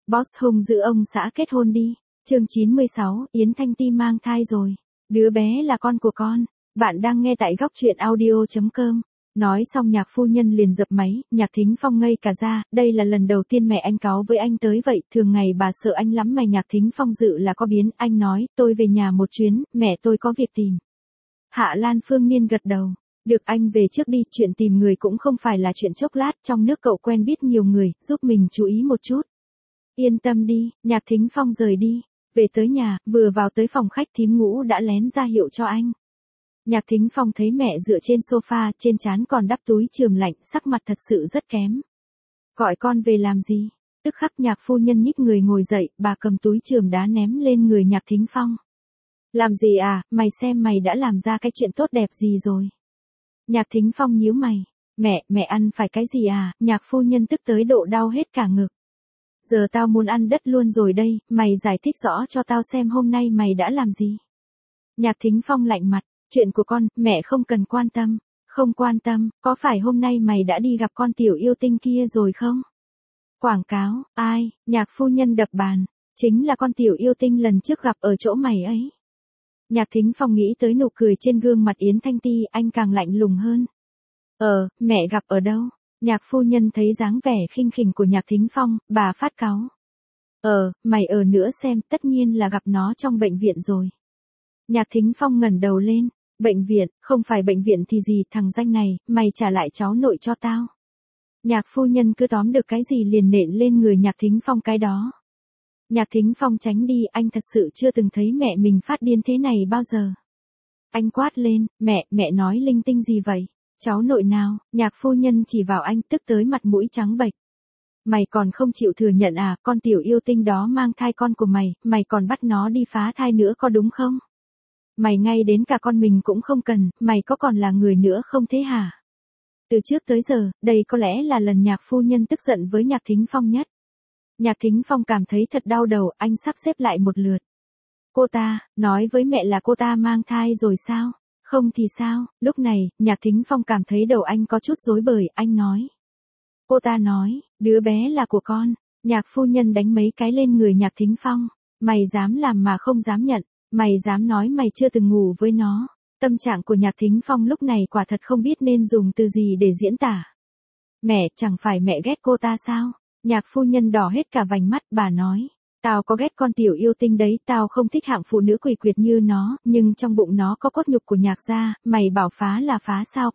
Boss hung dữ ông xã kết hôn đi. Chương 96, Yến Thanh Ti mang thai rồi. Đứa bé là con của con. Bạn đang nghe tại góc truyện audio.com. Nói xong Nhạc phu nhân liền dập máy, Nhạc Thính Phong ngây cả ra, đây là lần đầu tiên mẹ anh cáu với anh tới vậy, thường ngày bà sợ anh lắm mà Nhạc Thính Phong dự là có biến, anh nói, tôi về nhà một chuyến, mẹ tôi có việc tìm. Hạ Lan Phương Niên gật đầu, được anh về trước đi, chuyện tìm người cũng không phải là chuyện chốc lát, trong nước cậu quen biết nhiều người, giúp mình chú ý một chút. Yên tâm đi, Nhạc Thính Phong rời đi, về tới nhà, vừa vào tới phòng khách thím Ngũ đã lén ra hiệu cho anh. Nhạc Thính Phong thấy mẹ dựa trên sofa, trên trán còn đắp túi chườm lạnh, sắc mặt thật sự rất kém. Gọi con về làm gì? Tức khắc Nhạc phu nhân nhích người ngồi dậy, bà cầm túi chườm đá ném lên người Nhạc Thính Phong. Làm gì à, mày xem mày đã làm ra cái chuyện tốt đẹp gì rồi? Nhạc Thính Phong nhíu mày, mẹ ăn phải cái gì à? Nhạc phu nhân tức tới độ đau hết cả ngực. Giờ tao muốn ăn đất luôn rồi đây, mày giải thích rõ cho tao xem hôm nay mày đã làm gì. Nhạc Thính Phong lạnh mặt, chuyện của con, mẹ không cần quan tâm. Không quan tâm, có phải hôm nay mày đã đi gặp con tiểu yêu tinh kia rồi không? Quảng cáo, ai? Nhạc phu nhân đập bàn, chính là con tiểu yêu tinh lần trước gặp ở chỗ mày ấy. Nhạc Thính Phong nghĩ tới nụ cười trên gương mặt Yến Thanh Ti, anh càng lạnh lùng hơn. Mẹ gặp ở đâu? Nhạc phu nhân thấy dáng vẻ khinh khỉnh của Nhạc Thính Phong, bà phát cáu. Mày ở nữa xem, tất nhiên là gặp nó trong bệnh viện rồi. Nhạc Thính Phong ngẩng đầu lên, bệnh viện, không phải bệnh viện thì gì, thằng danh này, mày trả lại cháu nội cho tao. Nhạc phu nhân cứ tóm được cái gì liền nện lên người Nhạc Thính Phong cái đó. Nhạc Thính Phong tránh đi, anh thật sự chưa từng thấy mẹ mình phát điên thế này bao giờ. Anh quát lên, mẹ nói linh tinh gì vậy? Cháu nội nào? Nhạc phu nhân chỉ vào anh, tức tới mặt mũi trắng bệch. Mày còn không chịu thừa nhận à, con tiểu yêu tinh đó mang thai con của mày còn bắt nó đi phá thai nữa có đúng không? Mày ngay đến cả con mình cũng không cần, mày có còn là người nữa không thế hả? Từ trước tới giờ, đây có lẽ là lần Nhạc phu nhân tức giận với Nhạc Thính Phong nhất. Nhạc Thính Phong cảm thấy thật đau đầu, anh sắp xếp lại một lượt. Cô ta, nói với mẹ là cô ta mang thai rồi sao? Không thì sao? Lúc này, Nhạc Thính Phong cảm thấy đầu anh có chút rối bời, anh nói. Cô ta nói, đứa bé là của con. Nhạc phu nhân đánh mấy cái lên người Nhạc Thính Phong. Mày dám làm mà không dám nhận, mày dám nói mày chưa từng ngủ với nó. Tâm trạng của Nhạc Thính Phong lúc này quả thật không biết nên dùng từ gì để diễn tả. Mẹ, chẳng phải mẹ ghét cô ta sao? Nhạc phu nhân đỏ hết cả vành mắt, bà nói. Tao có ghét con tiểu yêu tinh đấy, tao không thích hạng phụ nữ quỷ quyệt như nó, nhưng trong bụng nó có cốt nhục của Nhạc gia, mày bảo phá là phá sao,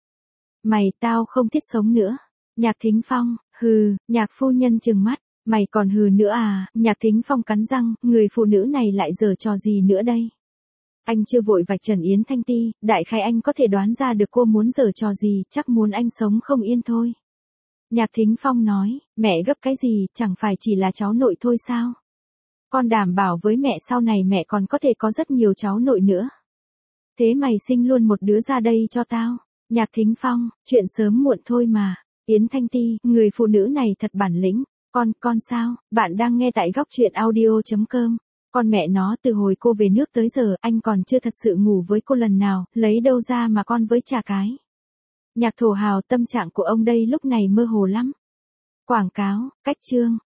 tao không thích sống nữa. Nhạc Thính Phong, hừ, Nhạc phu nhân trừng mắt, mày còn hừ nữa à? Nhạc Thính Phong cắn răng, người phụ nữ này lại giở trò gì nữa đây? Anh chưa vội vạch trần Yến Thanh Ti, đại khái anh có thể đoán ra được cô muốn giở trò gì, chắc muốn anh sống không yên thôi. Nhạc Thính Phong nói, mẹ gấp cái gì, chẳng phải chỉ là cháu nội thôi sao? Con đảm bảo với mẹ sau này mẹ còn có thể có rất nhiều cháu nội nữa. Thế mày sinh luôn một đứa ra đây cho tao. Nhạc Thính Phong, chuyện sớm muộn thôi mà. Yến Thanh Ti, người phụ nữ này thật bản lĩnh. Con sao? Bạn đang nghe tại góc truyện audio.com. Con mẹ nó, từ hồi cô về nước tới giờ anh còn chưa thật sự ngủ với cô lần nào, lấy đâu ra mà con với chả cái. Nhạc thổ hào, tâm trạng của ông đây lúc này mơ hồ lắm. Quảng cáo, cách chương.